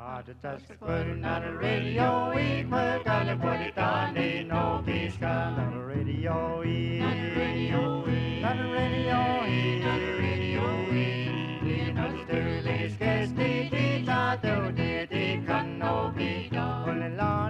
Put on the radio, we put on the put it on the no peace gun on the radio, on the radio, on the radio, on the radio, we know the dirty scarce the dita do the can no be done. Put it on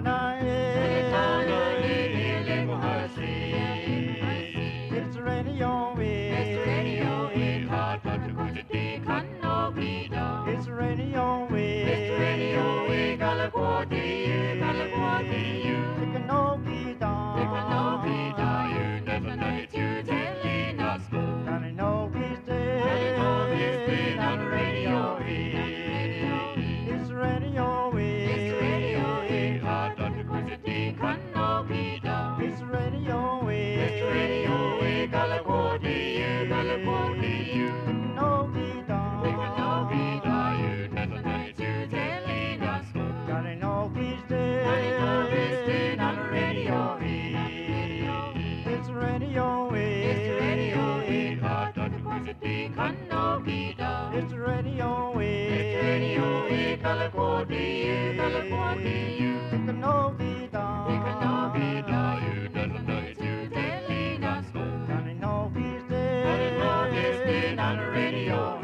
it's the radio, it's the radio, hot but the good the can no be done. It's the radio, it's the radio, California, you can no be done. It can no be done. You never know it. You telling us go. Can I know he's dead? Can I know he's dead on the radio? It's the radio, it's the radio, hot but the good the can no be done. It's the radio, it's the radio, California, you can no be done. It can no be done. You never know it. You telling us go. Can I know he's dead? Can I know he's dead on the radio? It's the radio, it's the radio, hot but the good the can no be done. It's the radio, it's the radio, California, you can no be done. It can no be done. You never know it. You telling us go. Can I know he's dead? Can I know he's dead on the radio?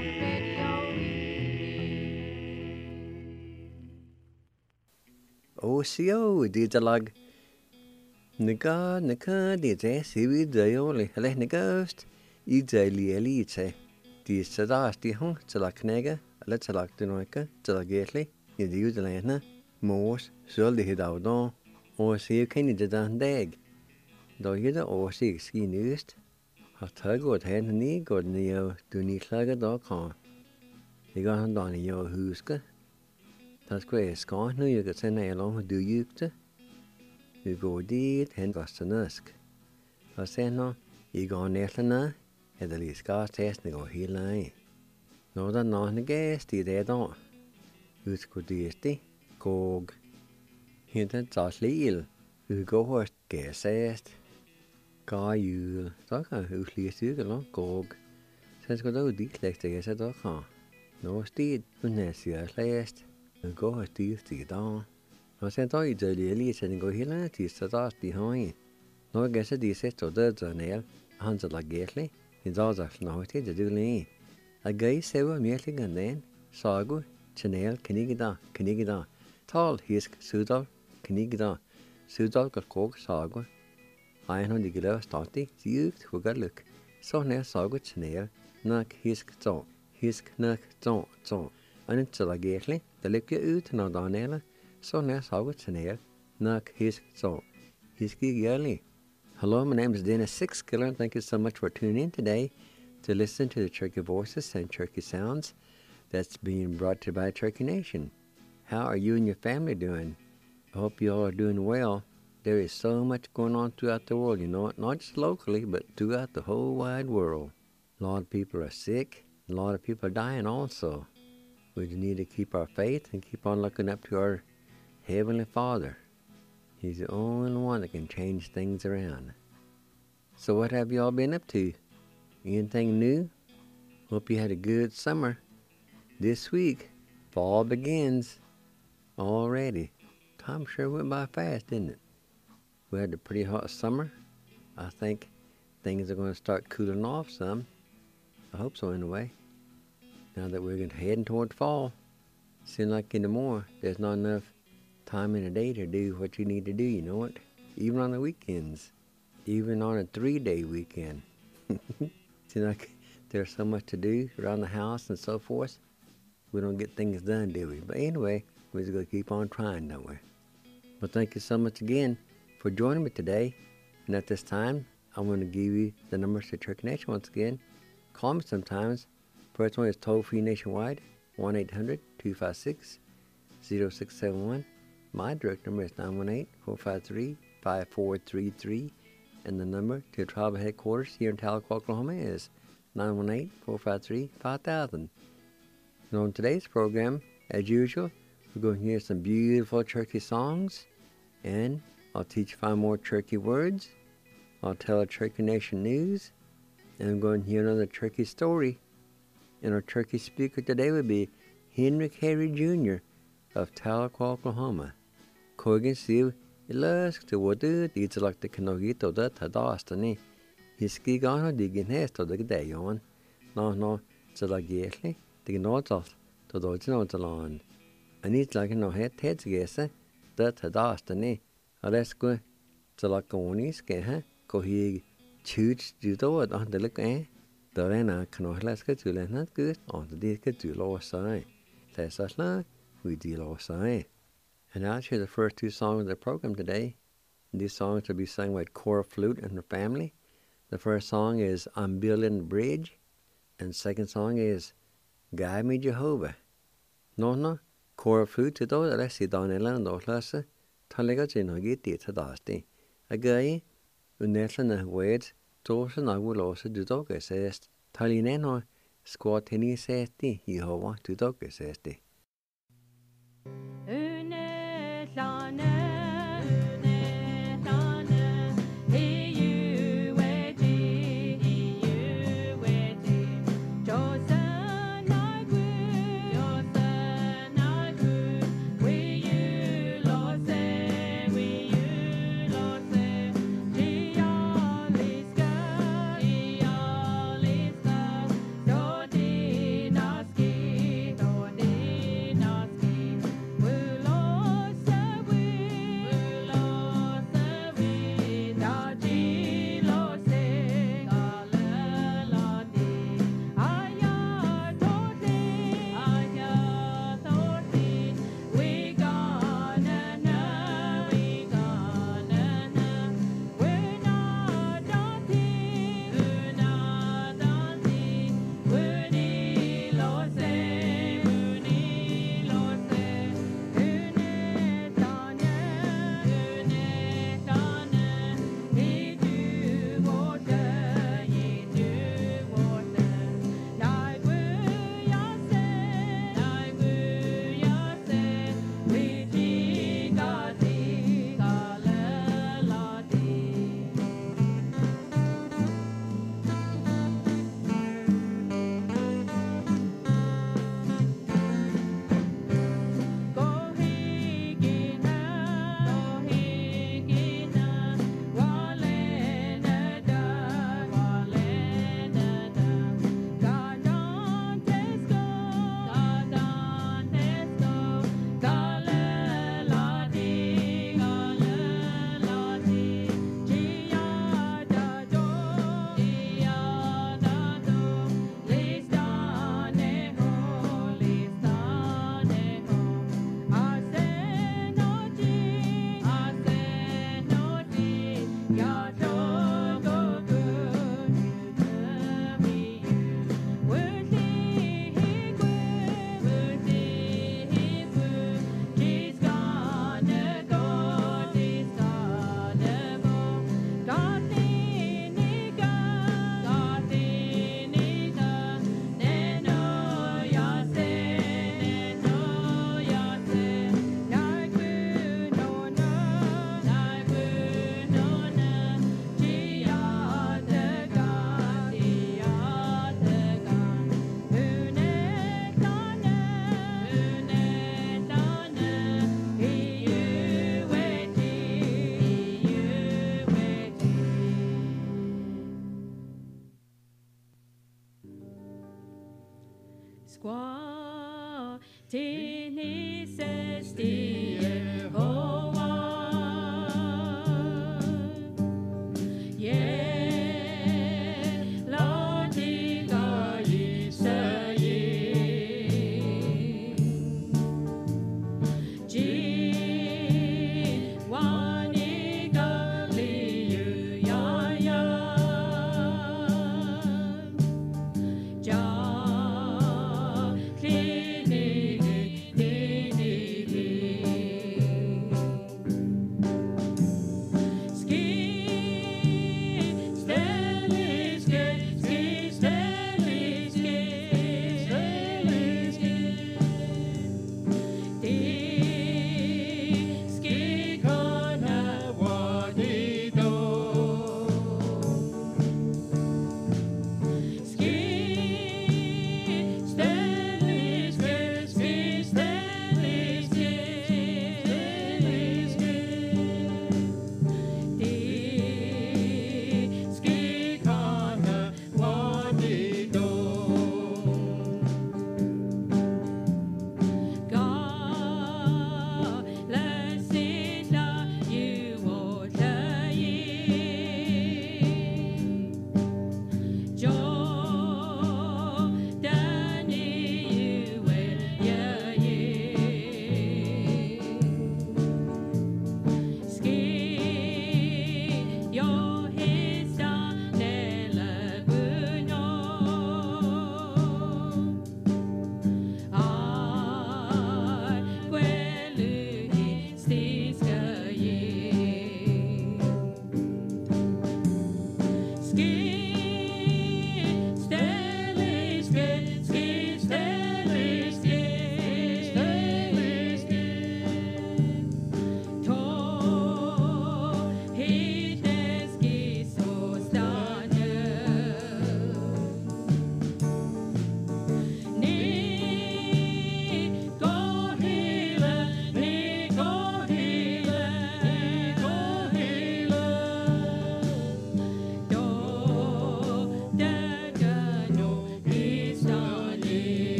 OCO dialogue. Nika dite sivi dayoli hele nigast idali elite. Die sadas die hong til at knække, eller til at denoike, til at gætli, i de udlandene, mors, søldighed af dag, og se kan I det den dag. Da er det også ikke ski nøst, har taget godt hen ni, godt ned, du ni klager da kan. Jeg går han da ni og huske. Der skulle jeg skåre, nu jeg kan sende af langt, du jygte. Vi går dit, hen går til nøsk. Og senere, jeg går nætlerne, eller lige skarstæsene går hele af. Når der nogen gæst i det dag, udskudt det, kog. Hintet tager lil, vi går hos gæsast. Gar jul, så kan udslige stykke langt kog. Så skal der dit lægste gæst der kan. Når sted, hun siger slæst, vi går hos dit i dag. Og sen der i det lille, så den går hele til så de har. Når gæst de sætter det der ned, han så lager gæstlig. I dag så snart det du lige. At gæs sever mærkelig den, sagu, channel, knigida. Tal hisk sudal, knigida. Sudal går kog sagu. Ejn hun ikke laver stadig, sygt hugaluk. Så nær sagu channel, nok hisk to. Hisk nok to. Og den så lager gæstlig, der ligger ud når der nælder. Så nær sagu channel, nok hisk to. Hisk ikke Hello, my name is Dennis Sixkiller, and thank you so much for tuning in today to listen to the Cherokee Voices and Cherokee Sounds that's being brought to you by Cherokee Nation. How are you and your family doing? I hope you all are doing well. There is so much going on throughout the world, you know, not just locally, but throughout the whole wide world. A lot of people are sick, a lot of people are dying also. We need to keep our faith and keep on looking up to our Heavenly Father. He's the only one that can change things around. So what have you all been up to? Anything new? Hope you had a good summer. This week, fall begins already. Time sure went by fast, didn't it? We had a pretty hot summer. I think things are going to start cooling off some. I hope so anyway. Now that we're heading toward fall, seems like anymore there's not enough time in a day to do what you need to do, you know what? Even on the weekends. Even on a 3-day weekend. Seems like there's so much to do around the house and so forth. We don't get things done, do we? But anyway, we're just going to keep on trying, don't we? Well, thank you so much again for joining me today. And at this time, I want to give you the numbers to Cherokee Nation once again. Call me sometimes. First one is toll-free nationwide, 1-800-256-0671. My direct number is 918-453-5433, and the number to tribal headquarters here in Tahlequah, Oklahoma is 918-453-5000. And on today's program, as usual, we're going to hear some beautiful Cherokee songs, and I'll teach 5 more Cherokee words. I'll tell a Cherokee Nation news, and I'm going to hear another Cherokee story. And our Cherokee speaker today would be Henry Carey Jr., of Tahlequah, Oklahoma. Corgan Siv, Ilask to Wadu, Dizelak the Canogito that Hadastani. His Gigano digging haste of the day on. No, Zelagietli, the North to the Notalan. And it's like no head heads guess that Hadastani. Aresco Zelaconi skeha, Cohig Chuch Judo on the look The Rena Canohlaska to Lenat good on the Dika to lower side. Tessasla, we deal lower side. And actually, the first two songs of the program today. These songs will be sung with Cora Flute and her family. The first song is I'm Building a Bridge, and the second song is Guide Me Jehovah. No, Cora Flute to those that I see down in land or lesser, Talega Jinogi did to Dusty. A guy, Unetlan and Wade, Torsen I will also do dog assist. Talineno, squat tennis safety, Jehovah to dog assist. Squaw, Tini says, Jehovah, yeah, Lord, Tika Yisrael, Ji, Wanika, Liu, Ya, Ja.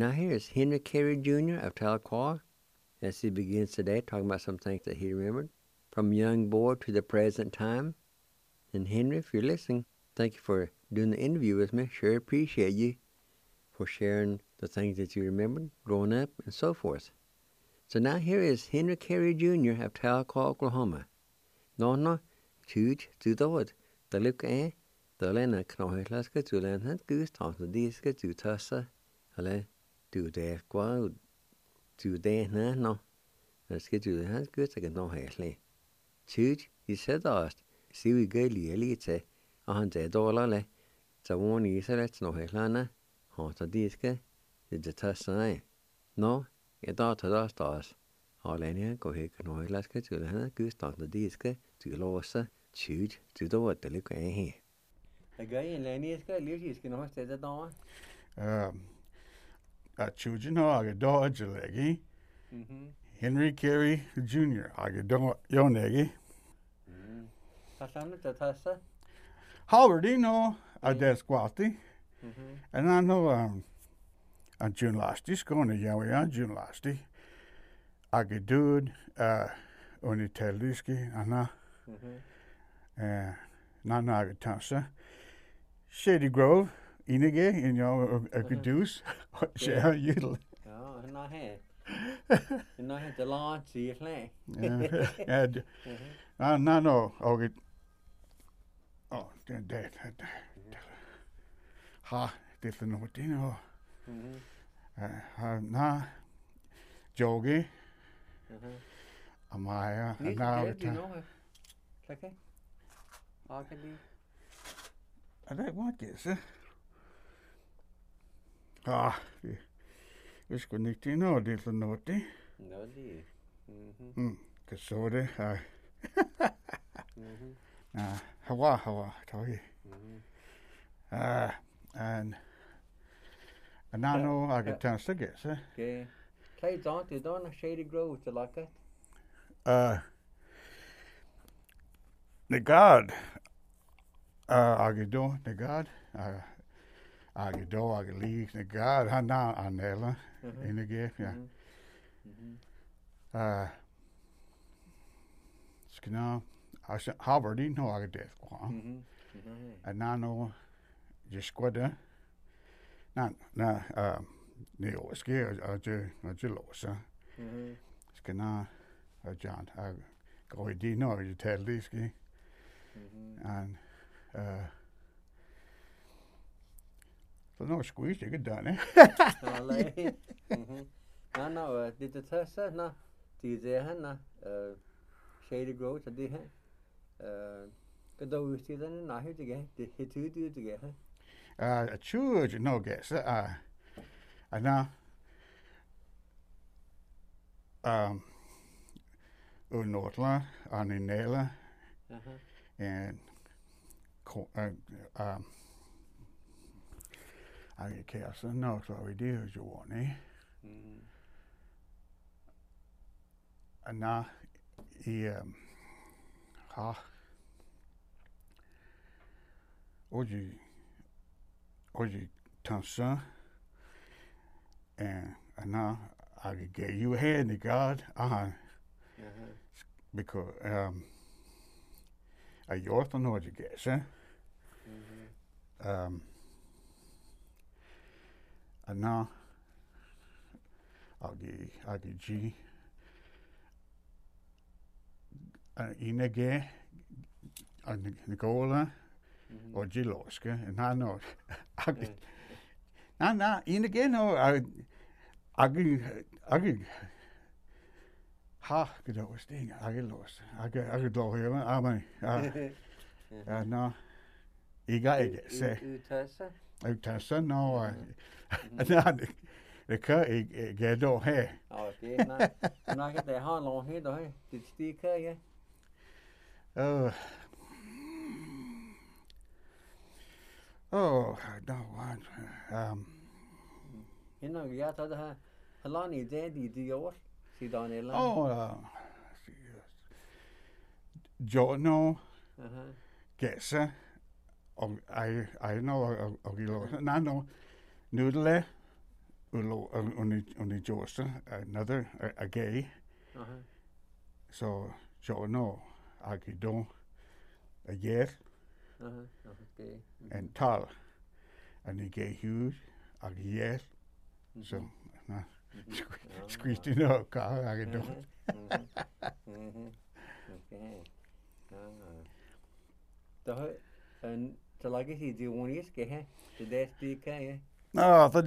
now here is Henry Carey Jr. of Tahlequah, as he begins today, talking about some things that he remembered from young boy to the present time. And Henry, if you're listening, thank you for doing the interview with me. Sure appreciate you for sharing the things that you remembered growing up and so forth. So now here is Henry Carey Jr. of Tahlequah, Oklahoma. No, choose to do it. The look the lena knoheslaska to learn that goose talk the diska to tassa. Hello, do there qua to there no. Let's get to the hands good again no hesly. Choose, he said asked. See we go elite $100 le. So one is let's no heslana. Hot the diska, the tassa. No, it ought to us. All any go here can no heslaska to the hand goose talk the diska to losa. Choose to do what the look here. A guy in Lenny is going to leave his can say that on. Choose I get Dodge leggy. Henry Carey Jr. I get your neggy. Howard, you know, I desk quality. And I know on June last, he's going to Yowie on June last. I get dude, only tell this guy, Nana I get Tansa. Shady Grove, Inage, and a good deuce. Share you. Oh, not here. Not here the lawn, see it lay. No, I'll get. Oh, dead. Ha, different what you know. Na, Jogi. Amaya, and now it's. Okay. I don't want this. It's going to know this naughty. No, dear. Kasode, Hawa, tell you. And I know I get chance to guess. Okay. Play don't you don't a Shady Grove to like it? The God. I get do the God. I get do I get leave the God. I now on Ella in the gift, yeah. Skina. I said Harvard didn't know I get death. And now know just squad there. Now Neil was scared. I just lost. Skina. John. I go with didn't know you tell this guy. And so no squeeze you get done, eh? No, did the test no? Did they have Shady Grove to do Could we see them not here together? Did he two do together? A church, no guess. I know. Northland, Aninela, and I get chaos. No, so we do as you want, eh? And now he Oji Tansa, and now I could get you ahead in God, because I also know what you guess, eh? And now I'll get G. Inage, Nicola, or Giloska, and I know. Now, Inage, no, I get. Ha, good old thing. I get lost. I get low here. I mean, no, you got it. Say, Utessa, no, the cut, get old hair. Oh, okay. Now I get the hand long here, though. Did you cut, yeah? Oh, no one. You know, you got to how long is that? Did you yours? See down there? Giorno, guess. I know, no, noodle, Only Joseph, another a gay. So Joe no, I could do a yes Okay. and tall, and he gay huge, I could yes. So squeezed it out, car I could do. Okay. Đó and to like he do one is ke the death speak yeah. No, that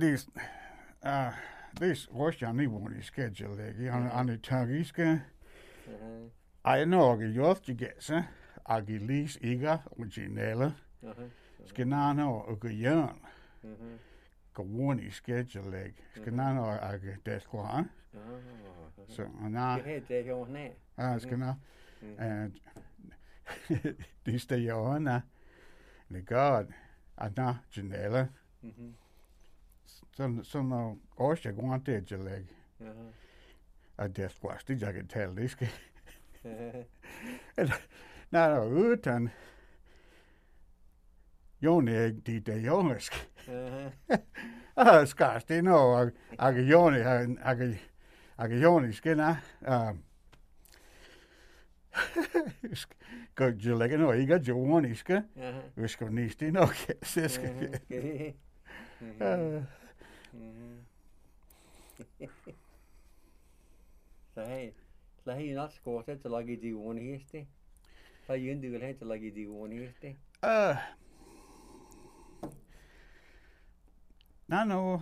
this was jag ni var i schedule läge. Han är tagiska. I know jag gör det gäsa. Jag lis iga originella. Ska nano och gör. Gå one i schedule läge. Ska nano jag det kvar. Så na. Det är nej. Ska na. And this the Johanna. The God. Anna Janella. Så når også jeg går til at lægge, at det er det jeg kan tale det skal. Når der er uden, Jon er ikke de der jongesk. Skars det når jeg Jon skal na. Går jeg lægge når ikke at Jon skal. Vi skal næste nok så skal. Så hey not scored to like the one history. So you do it to like the one history. No,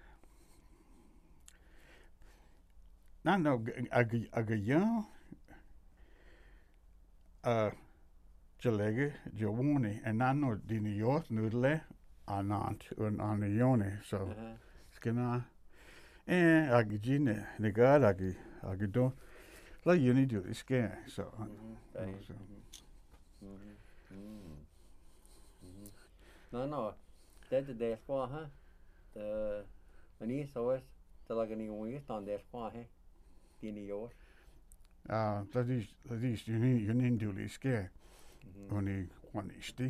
Jalege, Jawoni, and Nano di New York, Noodle, Anant, and Anione, so Skina, Agigine, the God, Agido, like you need to scare, so. No, that's the day for her. The niece always the like any one on their spot, hey, di New York. That is, you need to scare. Only one is the.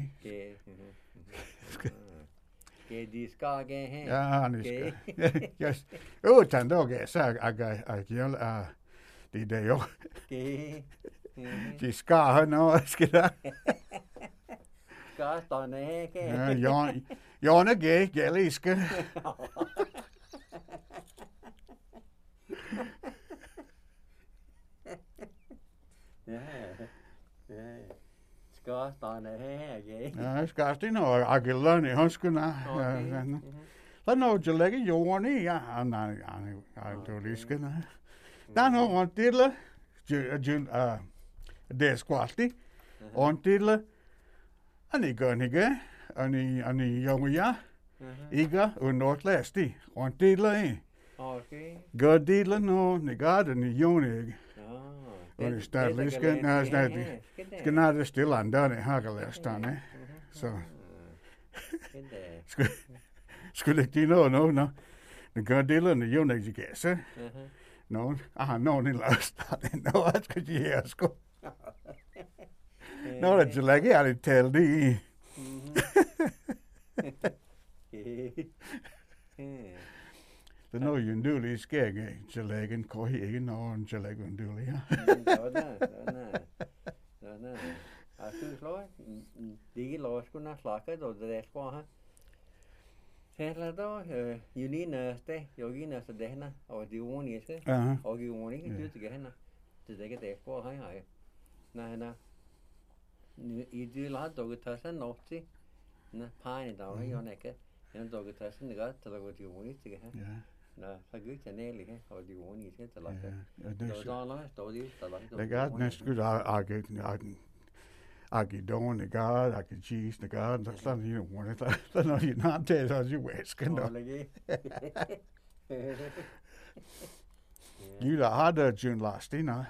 Okay, this guy again, hey. Ja, yes. Oh, tando guess I yell the day oh. Okay. The scar no skida. Scar on the heck. Yon a gay gelliska. Yeah. Scar on the heck, eh? Scarsti no, I get learning huskuna. But no, Jalegi, you want it? Yeah, I'm do this. Dan on Tiddler, there's quality on Tiddler, and he go nigga, and he young ya, Iga, and not lasty on Tiddler. Okay. Good Tiddler, no, the God and the young. Or is that Liska? No, it's not. It's not still undone it, Hagalestan, so. Skulle ikke no. The good dealer and the young you guess, eh? No, no, ni last. No, that's because you hear school. No, that's like I tell thee. The no, you do this gag, Jaleg and Cohegan or Jaleg and Dulia. No. I feel like the lost could not like it or the death for her. Hello, you need a stay, you're a dehna, or the one is it? Or you want to do together to take it there for high. No. You do like dog person, not see, no pine down your neck, and dog person got to what you want to get. No, a good and nearly, or do you want to get to like it? Those all I told you, the God next good, I get down the God, I get cheese the God, that's not you don't want it. That's not you not tell as you waste. You the harder June last, you know.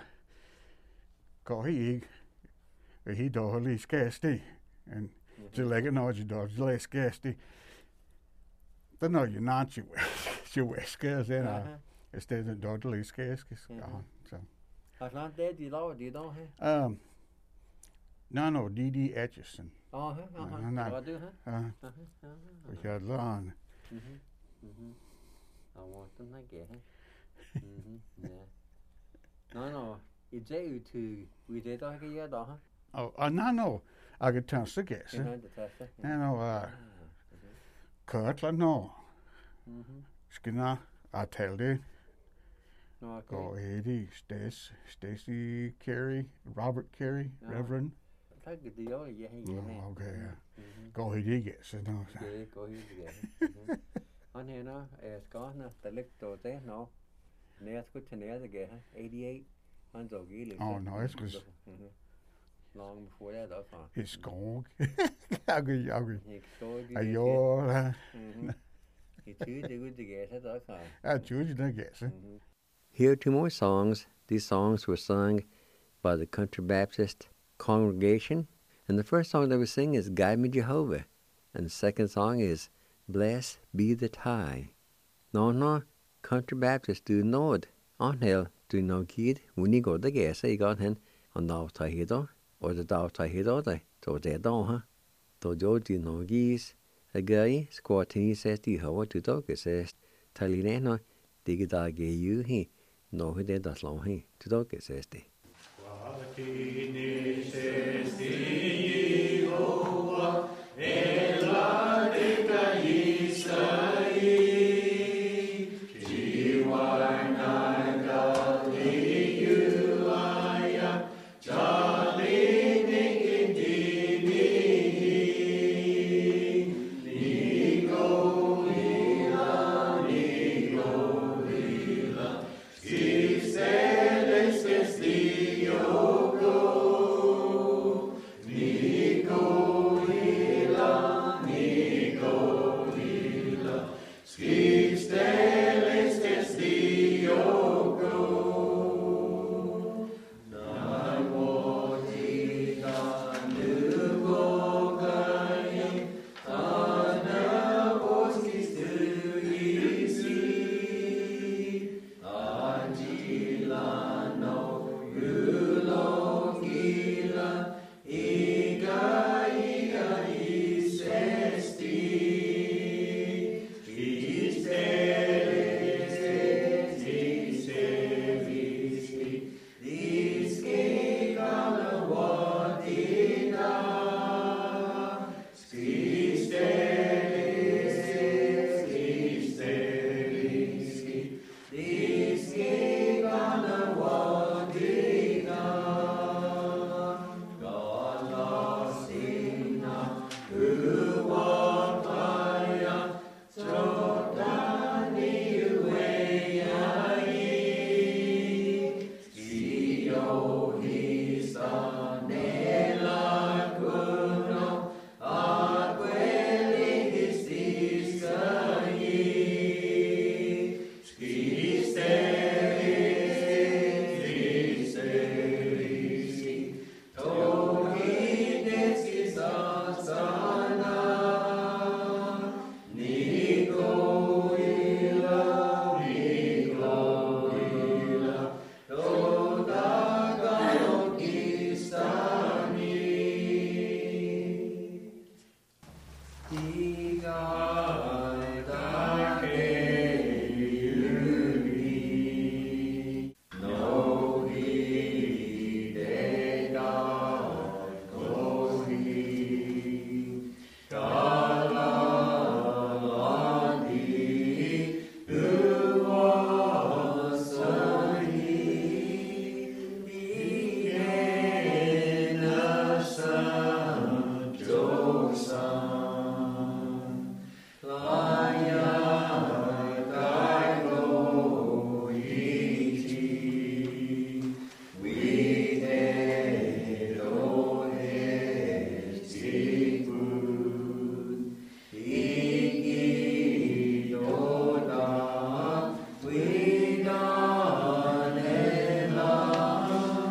Call he do holy scarcity and to like an orgy dog, less scarcity. But no, you're not you wear scarce then instead of dogly scarce. So I'm not dead, you don't have. No, D.D. Etchison. Oh, I do, huh? We had long. I want them to get it. Yeah. No. You say to we did like a year, huh? Oh, no. I get chance to guess. You know the test. No, Kurt, no. Skinner, I tell you. No, okay. Go Eddie, Stacy Carey, Robert Carey, Reverend. Take the deal, yeah. Oh, okay. Go Eddie, guess. No. Yeah, go here. On here now, it's gone. The lick door there, no. Near good to near the get 88. Oh, no, it's because long before that, that's fine. it's gone. Agree. I You're. You choose the good to get it, that's fine. I choose to guess. Here are two more songs. These songs were sung by the Country Baptist congregation. And the first song they were singing is Guide Me Jehovah. And the second song is Blessed Be the Tie. No, Country Baptist do know it. On hill do no kid. When you go to guess, you got him on the Tahido or the Tahido. So they don't, huh? So George do no geese. A guy squatting says to Jehovah to talk. It says, Talina, dig it out, you he. No, he did that long, he. To talk, it says, they.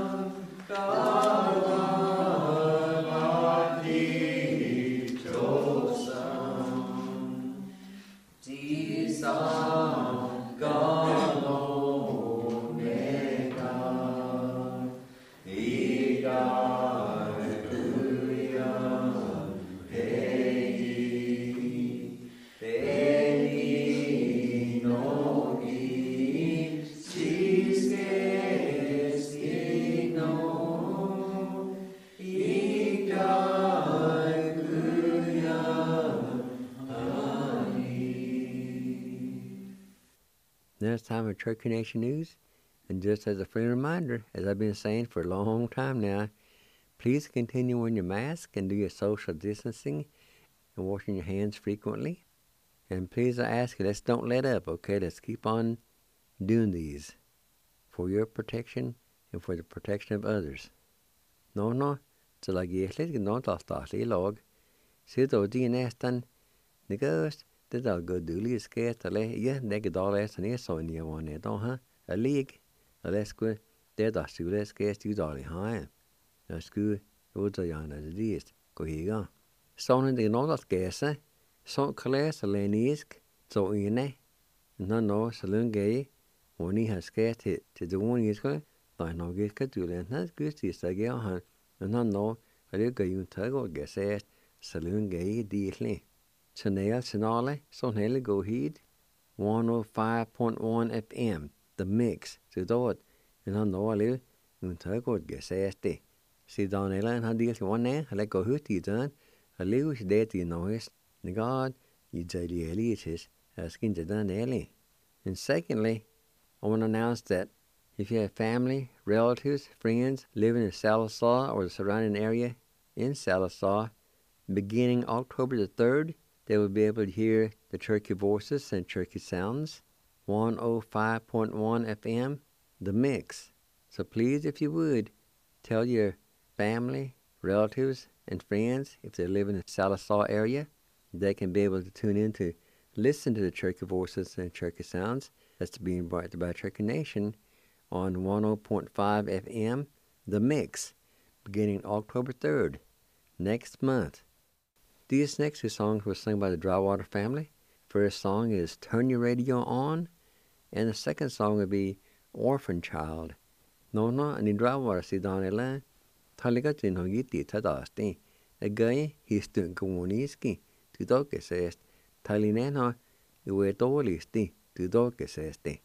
Oh Now it's time for Turkey Nation News. And just as a friendly reminder, as I've been saying for a long time now, please continue wearing your mask and do your social distancing and washing your hands frequently. And please, I ask you, let's don't let up, okay? Let's keep on doing these for your protection and for the protection of others. No, så la gäsligt gnåt av statlig lag. Så då de nästan negöst, det där går dåligt skät eller ja, det går dåligt så ni så ni var ner då ha. A lig, eller skulle det där skulle skät ju dåligt ha. Jag skulle uta gärna det gå higa. Så när det något skäsa, så klass eller nisk, så inne. No, så länge och ni har skät till det one ska, då något ska du lämna skulle säga han. No, det går ju inte att gå så så länge det Signale, så hele gå hit, 105.1 FM, The Mix, så då, en han nå alligevel, nu tager godt gæsæs det. Så dan eller en han del til one, han lægger højt i den, alligevel så det i nøjes, negad, i daily elites, skin to den eli. And secondly, I want to announce that if you have family, relatives, friends living in Sallisaw or the surrounding area in Sallisaw, beginning October the 3rd, they will be able to hear the Turkey Voices and Turkey Sounds, 105.1 FM, The Mix. So please, if you would, tell your family, relatives, and friends, if they live in the Sallisaw area, they can be able to tune in to listen to the Turkey Voices and Turkey Sounds that's being brought to by Turkey Nation on 10.5 FM, The Mix, beginning October 3rd, next month. These next two songs were sung by the Drywater family. First song is Turn Your Radio On, and the second song would be Orphan Child. No, and the Drywater si Donela, Taligat in Hogiti Tadasti, a guy he stood Gowoniski, to Dokesest, Talinena, Uetolisti, to Dokesesti.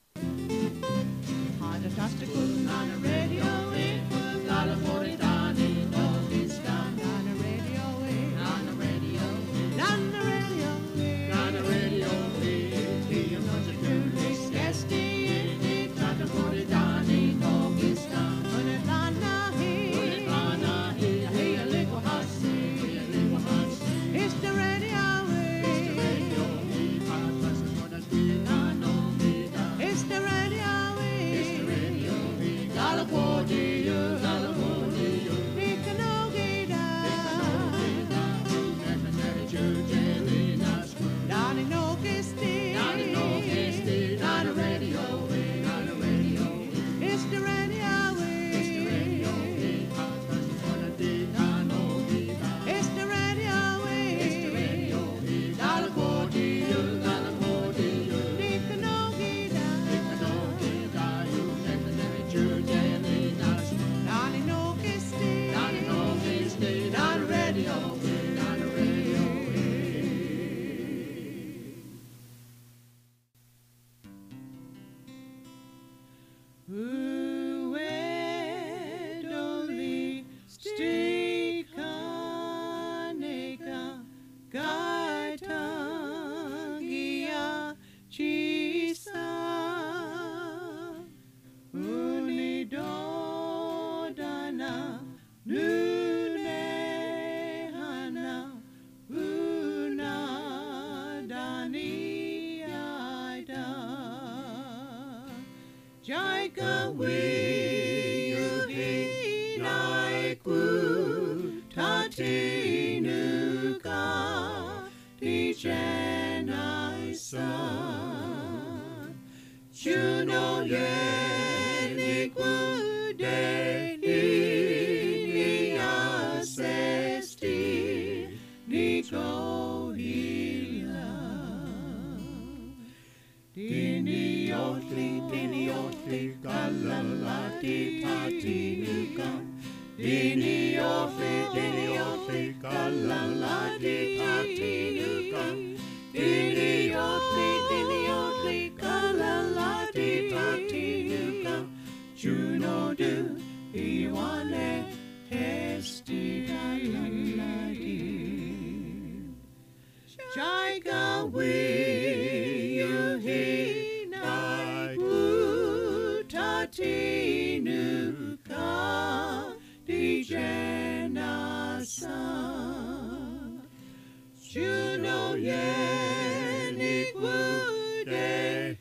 Juno yenik wude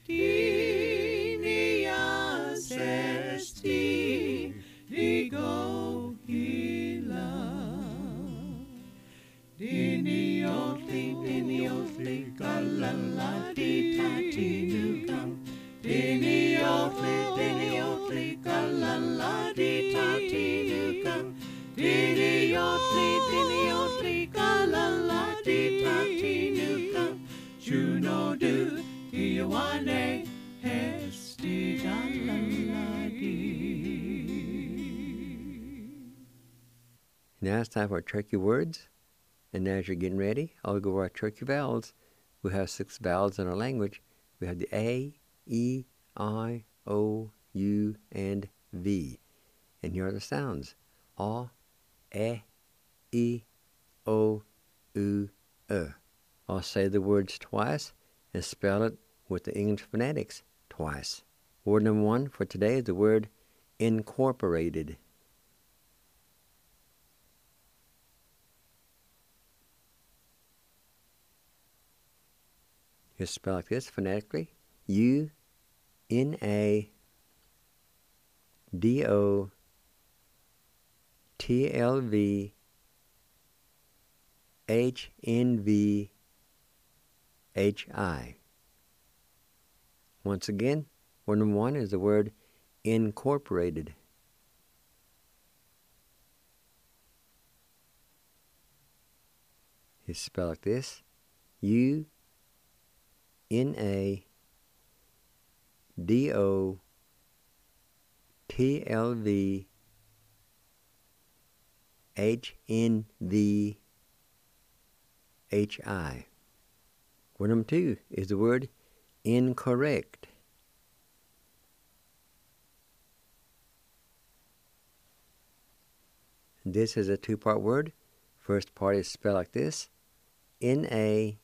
dinias esti digo hila. Diniotli galala di tati nukam. Diniotli galala di tati nukam. Diniotli galala di tati nukam. Juno du iwane hesti galala di. Now it's time for our turkey words. And now as you're getting ready, I'll go over our turkey vowels. We have 6 vowels in our language. We have the A, E, I, O, U, and V. And here are the sounds. A, E, O, U, I'll say the words twice and spell it with the English phonetics twice. Word number 1 for today is the word incorporated. It's spelled like this phonetically. UNADOTLVHNVHI. Once again, word number 1 is the word incorporated. It's spelled like this. UNADOTLVHNVHI. Word number 2 is the word incorrect. This is a 2-part word. First part is spelled like this. NASGI.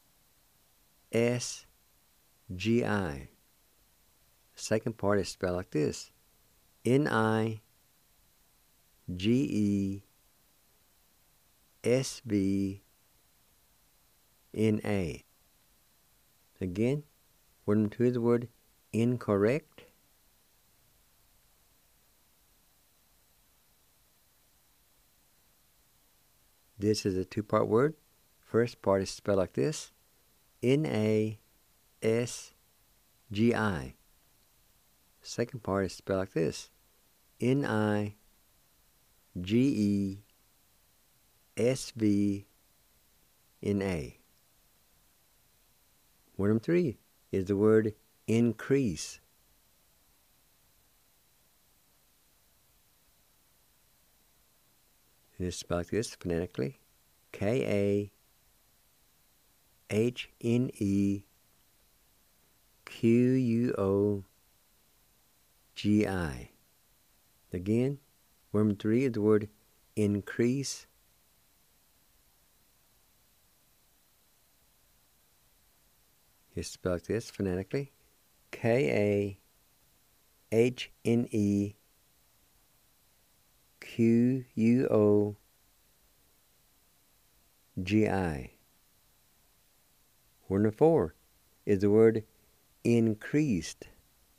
Second part is spelled like this. NIGESVNA. Again, word number 2 is the word incorrect. This is a 2-part word. First part is spelled like this. NASGI. Second part is spelled like this. NIGESVNA. Word number 3 is the word increase. And it's spelled like this phonetically. KAHNEQUISE. Again, word number 3 is the word increase. It's spelled like this phonetically. KAHNEQUISE. Word number 4 is the word increased.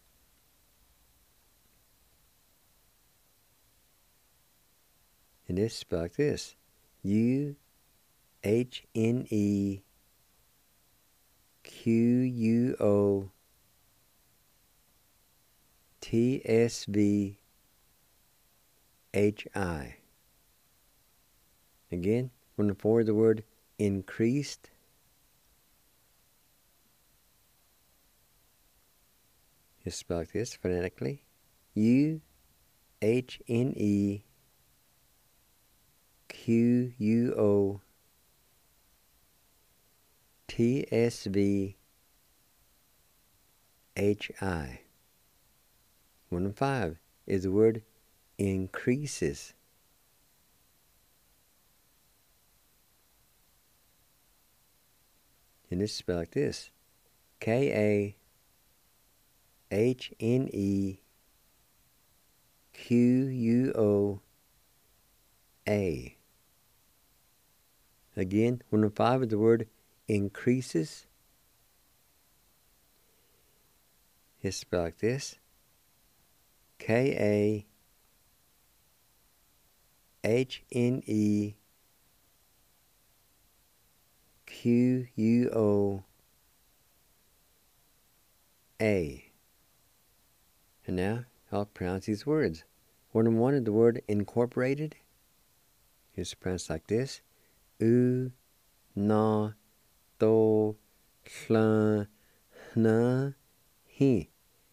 And it's spelled like this. UHNEQUOTSVHI. Again, word number 4 is the word increased. It's spelled like this phonetically. UHNEQUOTSVHI. Word number 5 is the word increases. And it's spelled like this. KAHNEQUOA. Again, 105 is the word increases. It's spelled like this. KAHNEQUOA. And now I'll pronounce these words. 101 is the word incorporated. It's pronounced like this. U, na, do, hla, na, he.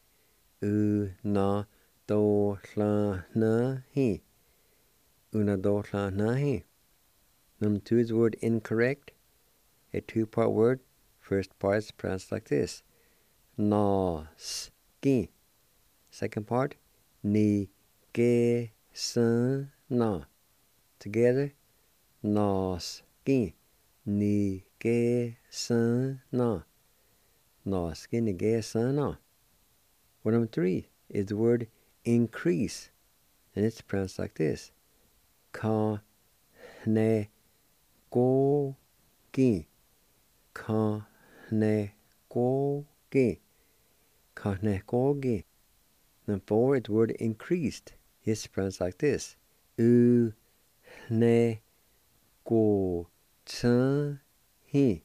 U, na, do, hla, na, he. Una, do, hla, na, he. Number 2 is the word incorrect. A two-part word. First part is pronounced like this. Na, ski. Second part. Ni, ge, san, na. Together. Nas, ski. Ni, ge, san, na. Nas, ski, ni, ge, san, na. Word number 3 is the word increase. And it's pronounced like this. Ka, ne, go, gi. Ka, ne, go, gi. Ka, ne, go, gi. Number 4 is the word increased. It's pronounced like this. U, ne, go, chen, he.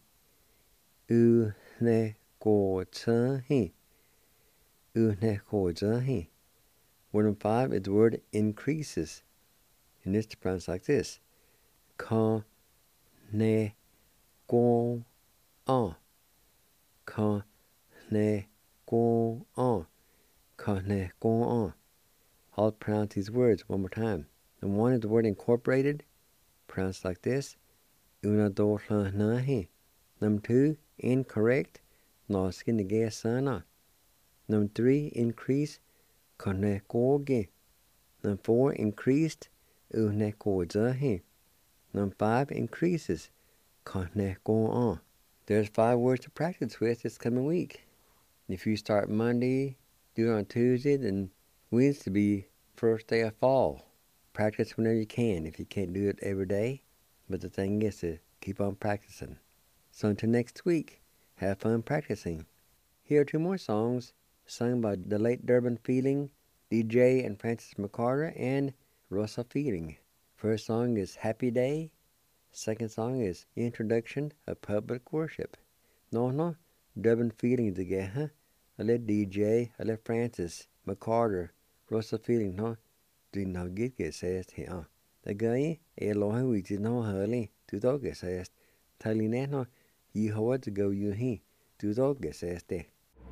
U, ne, go, chen, he. U, ne, go, chen, he. Word number 5 is the word increases. And it's pronounced like this. Ka, ne, go, an. Ka, ne, go, an. Ka, ne, go, an. I'll pronounce these words one more time. Number 1 is the word incorporated. Pronounced like this. Una, do, hla, na, he. Number 2, incorrect. Na, ski, ni, ge, san, na. Number 3, increase. Ka, ne, go, ge. Number 4, increased. U, ne, go, za, he. Number 5, increases. Ka, ne, go, on. There's 5 words to practice with this coming week. If you start Monday, do it on Tuesday, then Wednesday be first day of fall. Practice whenever you can, if you can't do it every day. But the thing is to keep on practicing. So until next week, have fun practicing. Here are 2 more songs sung by the late Durbin Feeling, DJ and Francis McCarter, and Russell Feeling. First song is Happy Day. Second song is Introduction of Public Worship. No, Durbin Feeling together. I let DJ, I let Francis McCarter, Russell Feeling, no. Thì nó ghét kể xe thì Tại gái, lo hay vì chỉ nó hở lên, tụi tôi kể xe. Thay lý nét nó, you how to go you he, tụi tôi kể xe tê.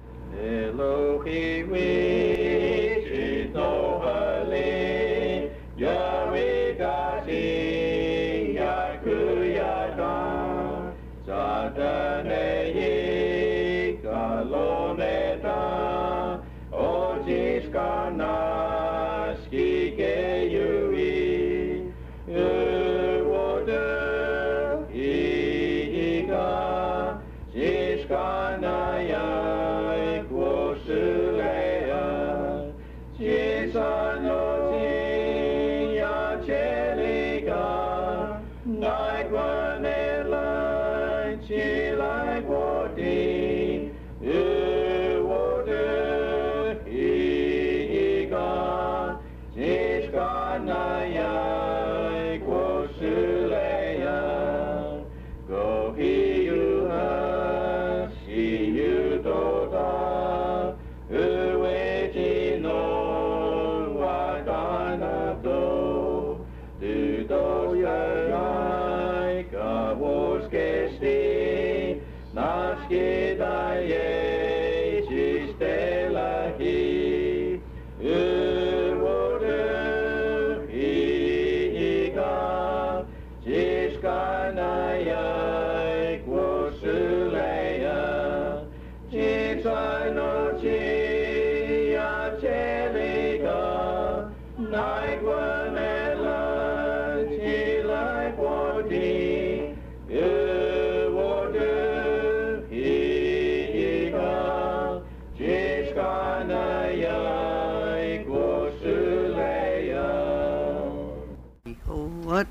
Elohi which is no holy, Yahweh Gazi, Yakuyadam, Satanei, Galoneta, Ojiskana.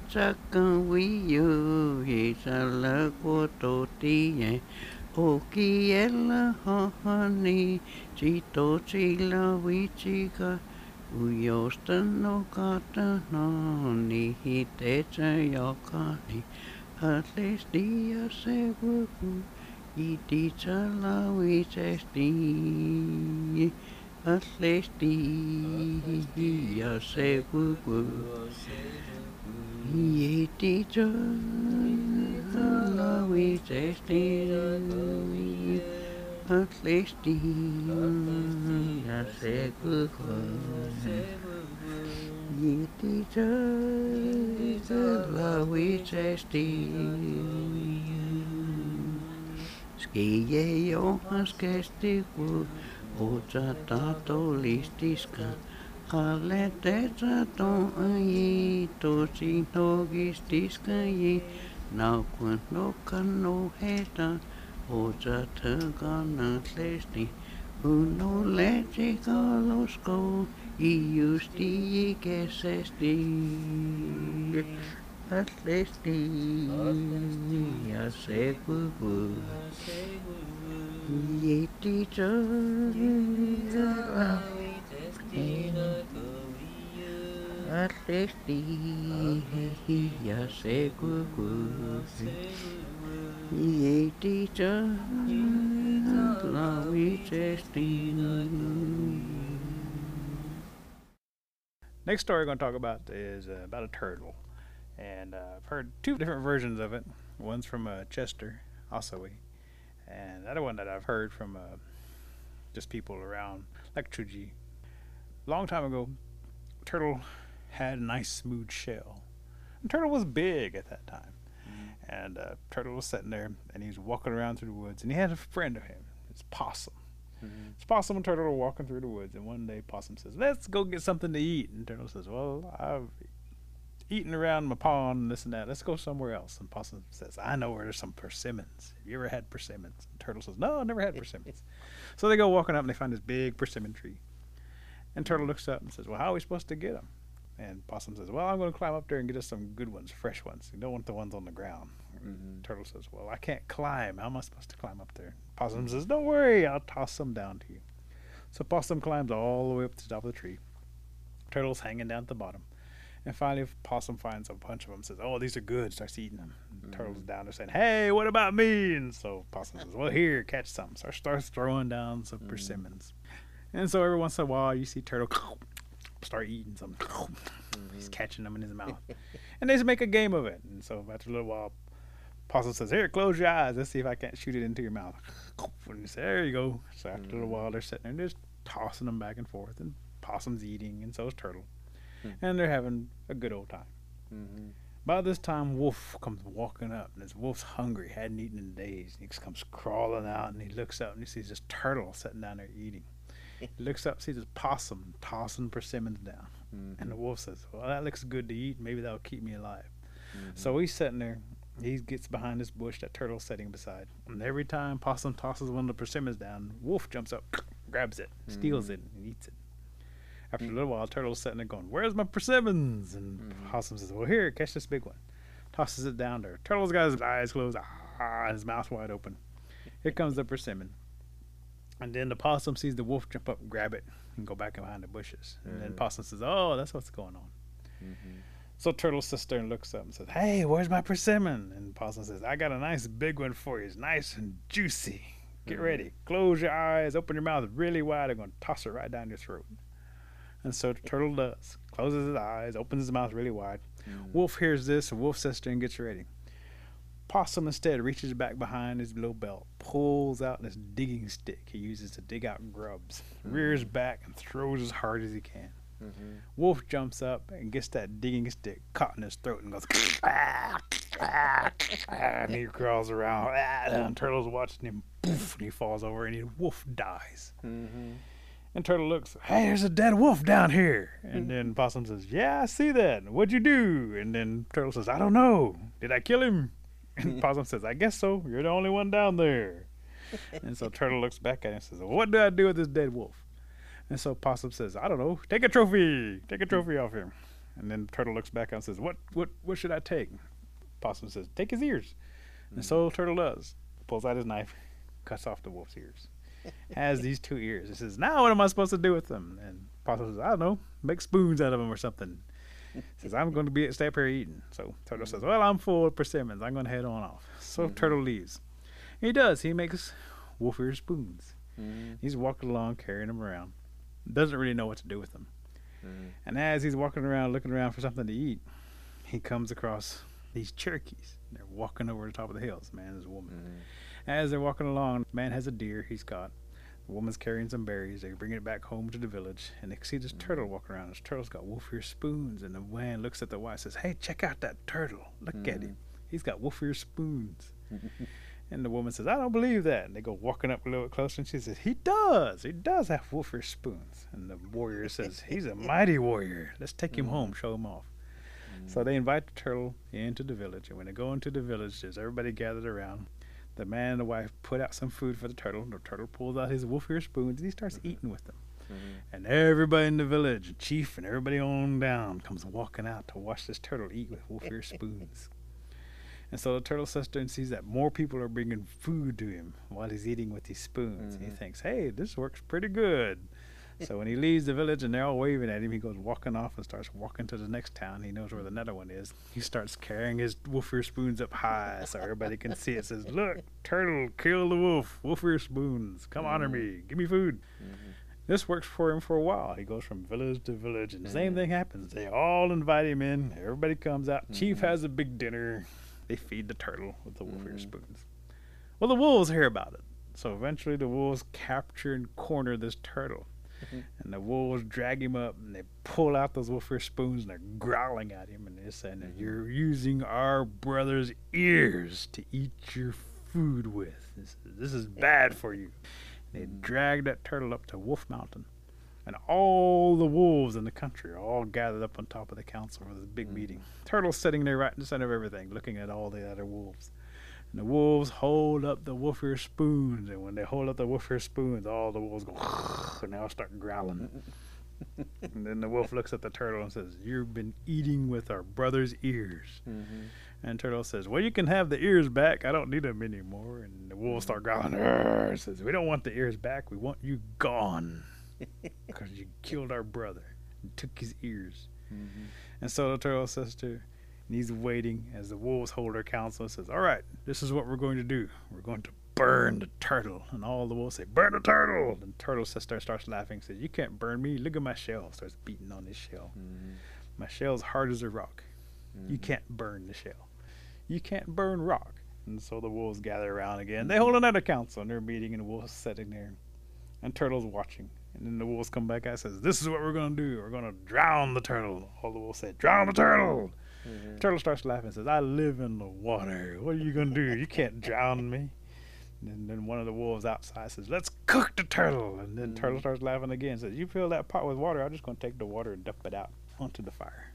Chakawiyo, Isala Kototie, Okiela Hohani, Chito Chila Wichika, Uyostano Katanoni, Hitecha Yokani, at least dia se wuku, Iticha la wichesti, at least dia se wuku. Iticha la wichesti, at least dia se wuku. Iticha la wichesti. Skije johans kestiku, ocha tato listiska. Kaleteta to aji, tosi nogistiska ji. Naukun no heta, ocha tagana lesti. Uno leti kalosko, iusti kesesti. At lesti, ja se kuku. Yeti jala. At lesti, ja se kuku. Yeti jala wichesti. Next story we're going to talk about is about a turtle. And I've heard two different versions of it. One's from Chester, Osawi. And the other one that I've heard from just people around, like Chuji. Long time ago, turtle had a nice smooth shell. And turtle was big at that time. And turtle was sitting there, and he was walking around through the woods. And he had a friend of him. It's Possum. It's Possum and Turtle are walking through the woods. And one day Possum says, let's go get something to eat. And Turtle says, well, I've eating around my pond and this and that. Let's go somewhere else. And Possum says, I know where there's some persimmons. Have you ever had persimmons? And Turtle says, no, I never had persimmons. So they go walking up and they find this big persimmon tree. And Turtle looks up and says, well, how are we supposed to get them? And Possum says, well, I'm going to climb up there and get us some good ones, fresh ones. You don't want the ones on the ground. Turtle says, well, I can't climb. How am I supposed to climb up there? Possum says, don't worry, I'll toss some down to you. So Possum climbs all the way up to the top of the tree. Turtle's hanging down at the bottom. And finally, Possum finds a bunch of them, says, oh, these are good, starts eating them. And Turtle's down there saying, hey, what about me? And so Possum says, well, here, catch some. So starts throwing down some persimmons. And so every once in a while, you see Turtle start eating some. He's catching them in his mouth. And they just make a game of it. And so after a little while, Possum says, here, close your eyes. Let's see if I can't shoot it into your mouth. And you say, there you go. So after a little while, they're sitting there and just tossing them back and forth. And Possum's eating, and so is Turtle. And they're having a good old time. By this time, Wolf comes walking up, and this Wolf's hungry, hadn't eaten in days. And he just comes crawling out, and he looks up, and he sees this Turtle sitting down there eating. He looks up, sees this Possum tossing persimmons down. And the Wolf says, well, that looks good to eat. Maybe that'll keep me alive. So he's sitting there. He gets behind this bush that Turtle's sitting beside. And every time Possum tosses one of the persimmons down, Wolf jumps up, grabs it, steals it, and eats it. After a little while, Turtle's sitting there going, where's my persimmons? And Possum says, well, here, catch this big one. Tosses it down there. Turtle's got his eyes closed, his mouth wide open. Here comes the persimmon. And then the Possum sees the Wolf jump up and grab it and go back behind the bushes. And then Possum says, oh, that's what's going on. So Turtle sits there and looks up and says, hey, where's my persimmon? And Possum says, I got a nice big one for you. It's nice and juicy. Get ready. Close your eyes. Open your mouth really wide. I'm going to toss it right down your throat. And so Turtle does. Closes his eyes, opens his mouth really wide. Wolf hears this, and Wolf sits there and gets ready. Possum instead reaches back behind his little belt, pulls out this digging stick he uses to dig out grubs, rears back and throws as hard as he can. Wolf jumps up and gets that digging stick caught in his throat and goes, and he crawls around, and Turtle's watching him, poof, and he falls over, and the Wolf dies. And Turtle looks, hey, there's a dead wolf down here. And then Possum says, yeah, I see that. What'd you do? And then Turtle says, I don't know. Did I kill him? And Possum says, I guess so. You're the only one down there. And so Turtle looks back at him and says, well, what do I do with this dead wolf? And so Possum says, I don't know. Take a trophy. Take a trophy off him. And then the turtle looks back and says, what should I take? Possum says, take his ears. And so the turtle does. Pulls out his knife, cuts off the wolf's ears. Has these 2 ears. He says, now what am I supposed to do with them? And Possum says, I don't know, make spoons out of them or something. Says, I'm going to stay up here eating. So Turtle says, well, I'm full of persimmons. I'm going to head on off. So Turtle leaves. He does. He makes wolf ear spoons. He's walking along, carrying them around. Doesn't really know what to do with them. And as he's walking around, looking around for something to eat, he comes across these Cherokees. They're walking over the top of the hills, man and his woman. As they're walking along, the man has a deer he's caught. The woman's carrying some berries. They bring it back home to the village, and they see this turtle walking around. This turtle's got wolf ear spoons, and the man looks at the wife and says, hey, check out that turtle. Look at him. He's got wolf ear spoons. And the woman says, I don't believe that. And they go walking up a little bit closer, and she says, he does have wolf ear spoons. And the warrior says, he's a mighty warrior. Let's take him home, show him off. So they invite the turtle into the village, and when they go into the village, there's everybody gathered around. The man and the wife put out some food for the turtle. The turtle pulls out his wolf ear spoons, and he starts eating with them. And everybody in the village, chief and everybody on down, comes walking out to watch this turtle eat with wolf ear spoons. And so the turtle sits there and sees that more people are bringing food to him while he's eating with these spoons. He thinks, hey, this works pretty good. So when he leaves the village and they're all waving at him, he goes walking off and starts walking to the next town. He knows where the another one is. He starts carrying his wolf ear spoons up high so everybody can see it. Says, look, turtle, kill the wolf ear spoons. Come honor me. Give me food. This works for him for a while. He goes from village to village, and the same thing happens. They all invite him in. Everybody comes out. Chief has a big dinner. They feed the turtle with the wolf ear spoons. Well, the wolves hear about it. So eventually the wolves capture and corner this turtle. And the wolves drag him up, and they pull out those wolf ear spoons, and they're growling at him, and they're saying, you're using our brother's ears to eat your food with. This is bad for you. And they drag that turtle up to Wolf Mountain, and all the wolves in the country are all gathered up on top of the council for this big meeting. Turtle's sitting there right in the center of everything, looking at all the other wolves. And the wolves hold up the wolf ear spoons, and when they hold up the wolf ear spoons, all the wolves go, and they all start growling. And then the wolf looks at the turtle and says, you've been eating with our brother's ears. And turtle says, well, you can have the ears back. I don't need them anymore. And the wolves start growling. Says, we don't want the ears back. We want you gone because you killed our brother and took his ears. And so the turtle says to her, and he's waiting as the wolves hold their council and says, all right, this is what we're going to do. We're going to burn the turtle. And all the wolves say, burn the turtle. And the turtle sister starts laughing and says, you can't burn me. Look at my shell. Starts beating on his shell. My shell's hard as a rock. You can't burn the shell. You can't burn rock. And so the wolves gather around again. They hold another council, and they're meeting, and the wolves sitting there. And turtle's watching. And then the wolves come back out and says, this is what we're going to do. We're going to drown the turtle. All the wolves say, drown the turtle. Turtle starts laughing and says, I live in the water. What are you going to do? You can't drown me. And then one of the wolves outside says, let's cook the turtle. And then Turtle starts laughing again and says, you fill that pot with water. I'm just going to take the water and dump it out onto the fire.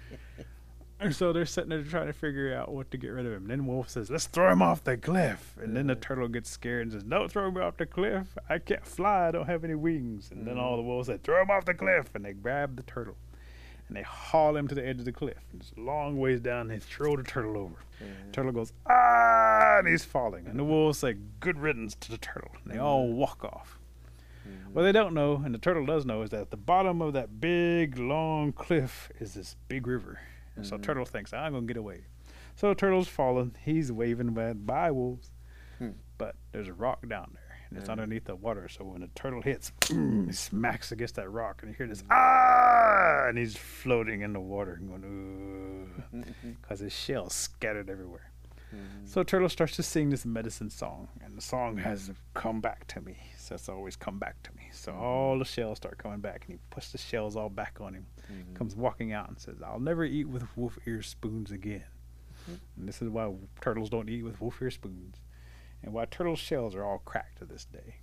And so they're sitting there trying to figure out what to get rid of him. And then Wolf says, let's throw him off the cliff. And then the turtle gets scared and says, don't throw me off the cliff. I can't fly. I don't have any wings. And then all the wolves said, throw him off the cliff. And they grab the turtle. And they haul him to the edge of the cliff. And it's a long ways down, and they throw the turtle over. The turtle goes, ah, and he's falling. And the wolves say, good riddance to the turtle. And they all walk off. What they don't know, and the turtle does know, is that at the bottom of that big, long cliff is this big river. And so turtle thinks, I'm going to get away. So the turtle's falling. He's waving by wolves. But there's a rock down there. And it's underneath the water, so when the turtle hits, he smacks against that rock, and you hear this, ah! And he's floating in the water, going, because his shell's scattered everywhere. So turtle starts to sing this medicine song, and the song has come back to me. So it's always come back to me. So all the shells start coming back, and he puts the shells all back on him, comes walking out and says, I'll never eat with wolf ear spoons again. And this is why turtles don't eat with wolf ear spoons. And why turtle shells are all cracked to this day.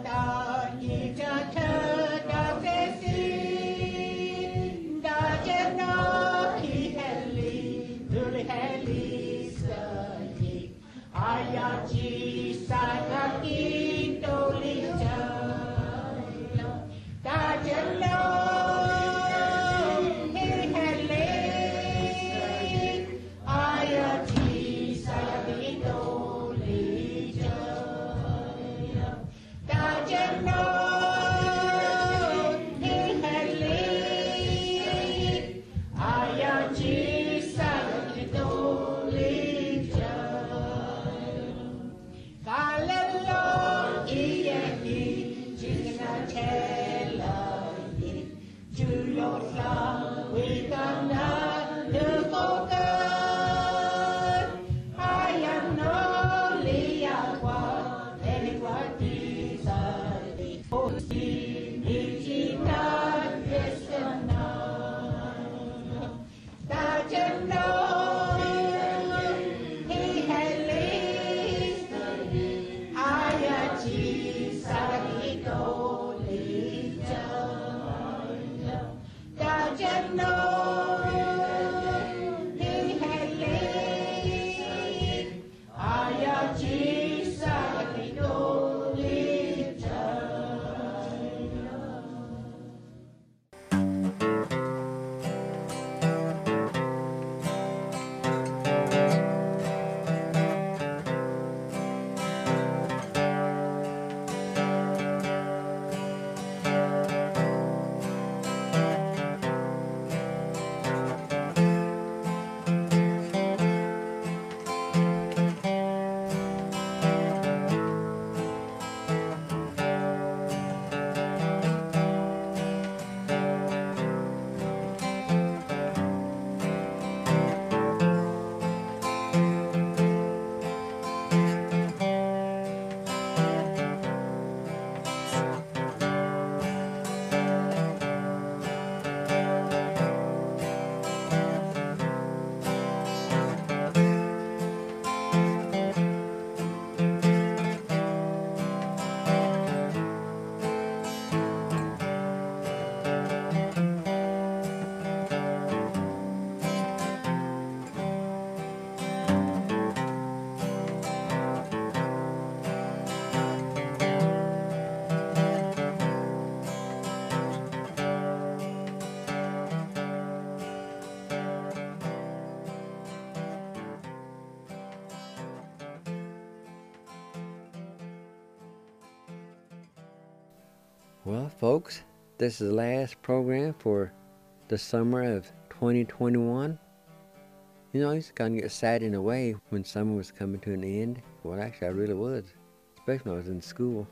Well, folks, this is the last program for the summer of 2021. You know, I used to kind of get sad in a way when summer was coming to an end. Well, actually, I really was, especially when I was in school.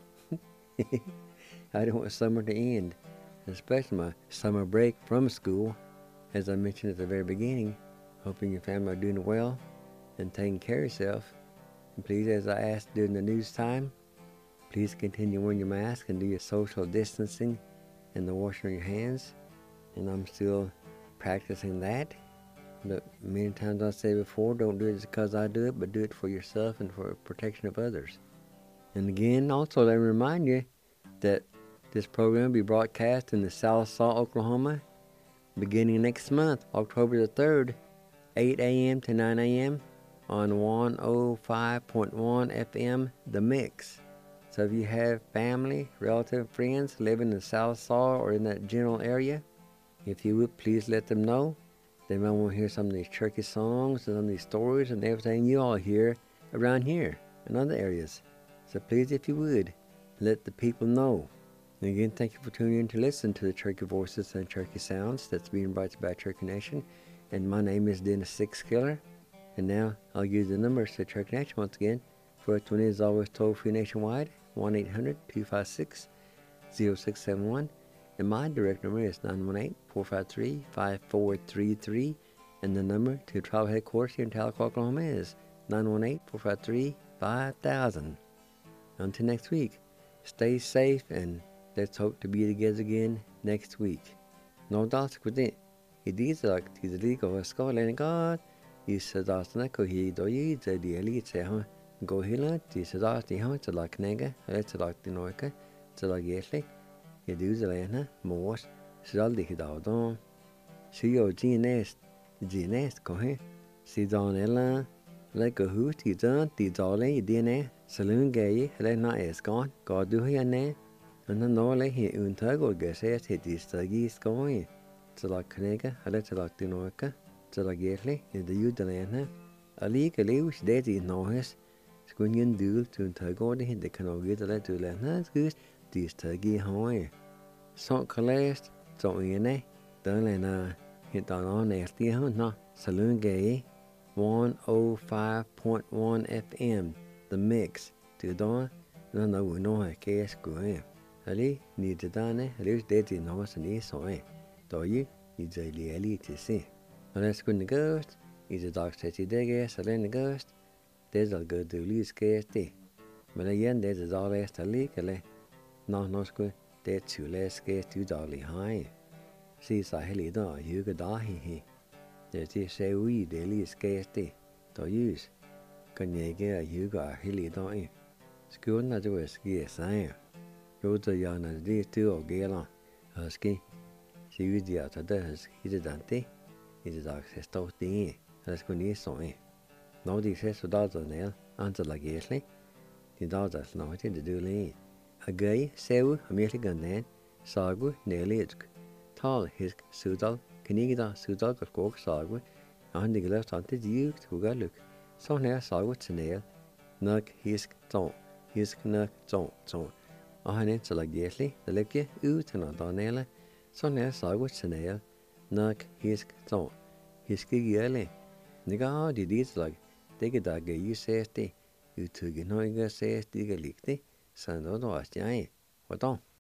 I didn't want summer to end, especially my summer break from school. As I mentioned at the very beginning, hoping your family are doing well and taking care of yourself. And please, as I asked during the news time, please continue wearing your mask and do your social distancing and the washing of your hands. And I'm still practicing that. But many times I say before, don't do it just because I do it, but do it for yourself and for protection of others. And again, also let me remind you that this program will be broadcast in the South Saw, Oklahoma, beginning next month, October the 3rd, 8 a.m. to 9 a.m. on 105.1 FM, The Mix. So if you have family, relative, friends living in South Saw or in that general area, if you would, please let them know. They might want to hear some of these churchy songs and some of these stories and everything you all hear around here and other areas. So please, if you would, let the people know. And again, thank you for tuning in to listen to the Cherokee Voices and Cherokee Sounds that's being brought to you by Cherokee Nation. And my name is Dennis Sixkiller. And now I'll give you the numbers to Cherokee Nation once again. First one is always toll-free nationwide, 1-800-256-0671. And my direct number is 918-453-5433. And the number to tribal headquarters here in Tahlequah, Oklahoma is 918-453-5000. Until next week, stay safe and let's hope to be together again next week. No doubt with it. It is like the legal school and God. Is that's not go he do you the elite say, huh? Go hila, this is the hunt like nega, let's like the noika. til at gætle. Jeg det udlægner, mors, så alt det der då. Så jo genest går her. Så dan eller lægger hus i den, de dårlige i DNA, så længe gav eller når jeg skal, går du her ned. Men når nåle her undtag og gør til de stegi skåre. Til at knække eller til at dinokke, til at gætle i det udlægner. Alligevel leves det i Norges. Skulle en dul til undtag og det kan også gøre det udlægner, skys de stegi høje. Så kan læst, så ene, der lænder helt andet næste hånd, så længe gav 105.1 FM, The Mix, til der, når vi når her kan skue. Ali, ni det derne, leves det i Norges ni så der I det lige til se. Og det skulle gøst, i det dags til det så længe gøst, det der gør det lige skæst det. Men igen det der læst alligevel, når skulle det til læs skæst udaglig hej. Se sig heller der hygge der he. Det ser ud i det lige skæst det, der jys. Kan jeg ikke hygge heller der. Skål når du sker sig. Jo der jeg når det du og gælder. Og ske. Se ud de at der skidt det. I det dags står det. Det skulle lige så. Når de ser så der ned, antal af gæsle. De der snart det du lige. Agay sev amerikanen sagu neletsk. Tal hisk sudal knigda sudal skog sagu. Han det glæst ante diugt hugaluk. Så nær sagu tnel. Nok hisk ton. Hisk nok ton. Og han er til at gæsle. Det lægge ud til når der nele. Så nær sagu tnel. Nok hisk ton. Hisk gæle. Niga de dit lag. Det kan der gøy ses det. Udtrykken højger ses det ligge. Så når du har stjerne. Hvordan?